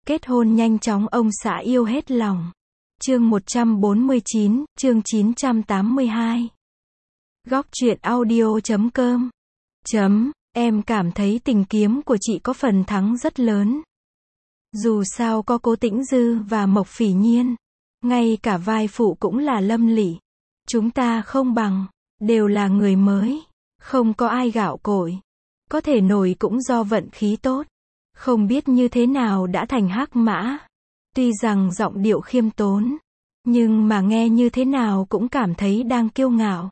Kết hôn nhanh chóng ông xã yêu hết lòng. Chương 149, chương 982. Góc truyện audio.com. Em cảm thấy tình kiếm của chị có phần thắng rất lớn. Dù sao có Cố Tĩnh Dư và Mộc Phỉ Nhiên, ngay cả vai phụ cũng là Lâm Lị. Chúng ta không bằng, đều là người mới, không có ai gạo cội. Có thể nổi cũng do vận khí tốt. Không biết như thế nào đã thành hắc mã. Tuy rằng giọng điệu khiêm tốn, nhưng mà nghe như thế nào cũng cảm thấy đang kiêu ngạo.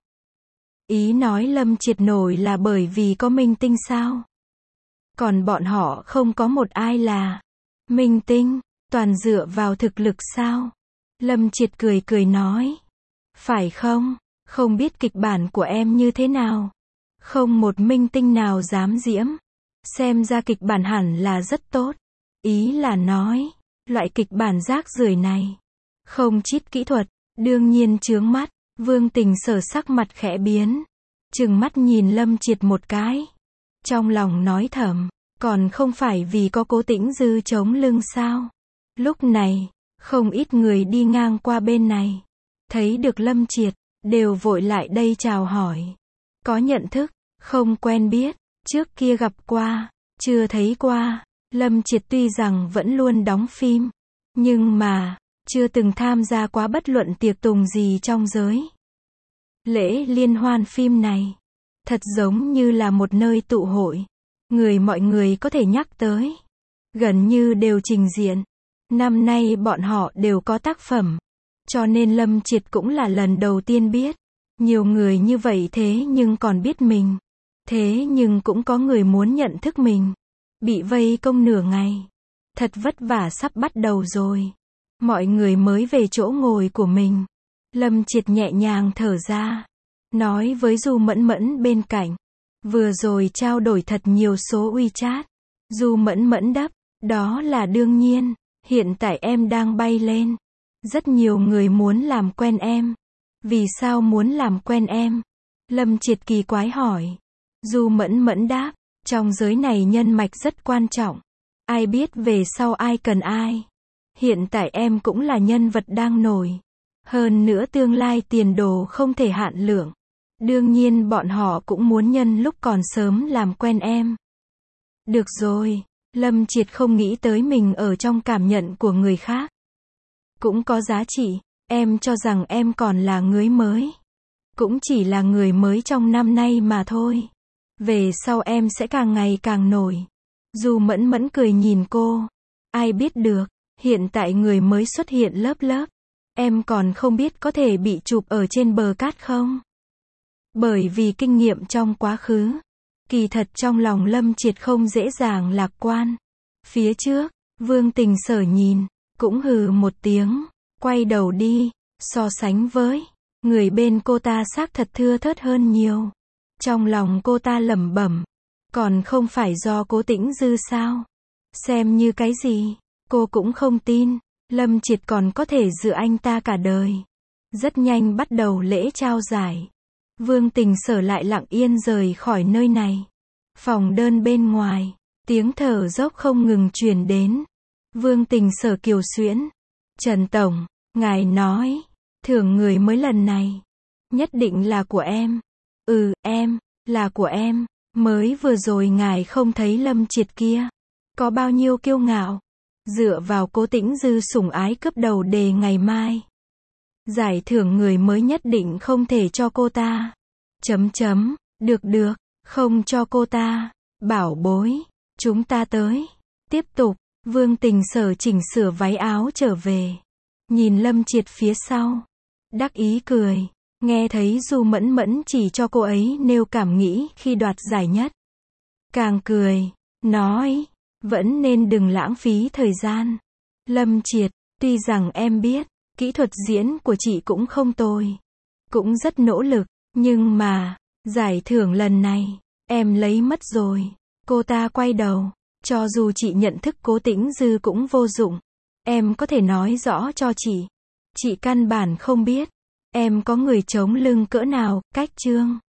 Ý nói Lâm Triệt nổi là bởi vì có minh tinh sao? Còn bọn họ không có một ai là minh tinh, toàn dựa vào thực lực sao? Lâm Triệt cười cười nói. Phải không? Không biết kịch bản của em như thế nào? Không một minh tinh nào dám diễm. Xem ra kịch bản hẳn là rất tốt. Ý là nói, loại kịch bản rác rưởi này, không chít kỹ thuật, đương nhiên chướng mắt. Vương Tình Sở sắc mặt khẽ biến, trừng mắt nhìn Lâm Triệt một cái. Trong lòng nói thầm, còn không phải vì có Cố Tĩnh Dư chống lưng sao? Lúc này, không ít người đi ngang qua bên này, thấy được Lâm Triệt, đều vội lại đây chào hỏi. Có nhận thức, không quen biết, trước kia gặp qua, chưa thấy qua. Lâm Triệt tuy rằng vẫn luôn đóng phim, nhưng mà chưa từng tham gia quá bất luận tiệc tùng gì trong giới lễ liên hoan phim này. Thật giống như là một nơi tụ hội, mọi người có thể nhắc tới, gần như đều trình diện. Năm nay bọn họ đều có tác phẩm, cho nên Lâm Triệt cũng là lần đầu tiên biết. Nhiều người như vậy thế nhưng còn biết mình. Thế nhưng cũng có người muốn nhận thức mình. Bị vây công nửa ngày. Thật vất vả sắp bắt đầu rồi. Mọi người mới về chỗ ngồi của mình. Lâm Triệt nhẹ nhàng thở ra, nói với Du Mẫn Mẫn bên cạnh. Vừa rồi trao đổi thật nhiều số WeChat. Du Mẫn Mẫn đáp, đó là đương nhiên, hiện tại em đang bay lên. Rất nhiều người muốn làm quen em. Vì sao muốn làm quen em? Lâm Triệt kỳ quái hỏi. Du Mẫn Mẫn đáp, trong giới này nhân mạch rất quan trọng. Ai biết về sau ai cần ai. Hiện tại em cũng là nhân vật đang nổi. Hơn nữa tương lai tiền đồ không thể hạn lượng. Đương nhiên bọn họ cũng muốn nhân lúc còn sớm làm quen em. Được rồi, Lâm Triệt không nghĩ tới mình ở trong cảm nhận của người khác cũng có giá trị. Em cho rằng em còn là người mới. Cũng chỉ là người mới trong năm nay mà thôi. Về sau em sẽ càng ngày càng nổi. Du Mẫn Mẫn cười nhìn cô. Ai biết được, hiện tại người mới xuất hiện lớp lớp. Em còn không biết có thể bị chụp ở trên bờ cát không? Bởi vì kinh nghiệm trong quá khứ. Kỳ thật trong lòng Lâm Triệt không dễ dàng lạc quan. Phía trước, Vương Tình Sở nhìn, cũng hừ một tiếng, quay đầu đi. So sánh với người bên cô ta xác thật thưa thớt hơn nhiều. Trong lòng cô ta lẩm bẩm, còn không phải do Cố Tĩnh Dư sao? Xem như cái gì? Cô cũng không tin, Lâm Triệt còn có thể dựa anh ta cả đời. Rất nhanh bắt đầu lễ trao giải. Vương Tình Sở lại lặng yên rời khỏi nơi này. Phòng đơn bên ngoài, tiếng thở dốc không ngừng truyền đến. Vương Tình Sở kiều xuyễn. Trần Tổng, ngài nói, thưởng người mới lần này, nhất định là của em. Em, là của em. Mới vừa rồi ngài không thấy Lâm Triệt kia có bao nhiêu kiêu ngạo. Dựa vào Cố Tĩnh Dư sủng ái cướp đầu đề ngày mai. Giải thưởng người mới nhất định không thể cho cô ta. Được, không cho cô ta. Bảo bối, chúng ta tới. Tiếp tục, Vương Tình Sở chỉnh sửa váy áo trở về. Nhìn Lâm Triệt phía sau. Đắc ý cười. Nghe thấy Du Mẫn Mẫn chỉ cho cô ấy nêu cảm nghĩ khi đoạt giải nhất. Càng cười. Nói. Vẫn nên đừng lãng phí thời gian. Lâm Triệt. Tuy rằng em biết, kỹ thuật diễn của chị cũng không tồi. Cũng rất nỗ lực. Nhưng mà, giải thưởng lần này, em lấy mất rồi. Cô ta quay đầu. Cho dù chị nhận thức Cố Tĩnh Dư cũng vô dụng. Em có thể nói rõ cho chị. Chị căn bản không biết. Em có người chống lưng cỡ nào, cách chương.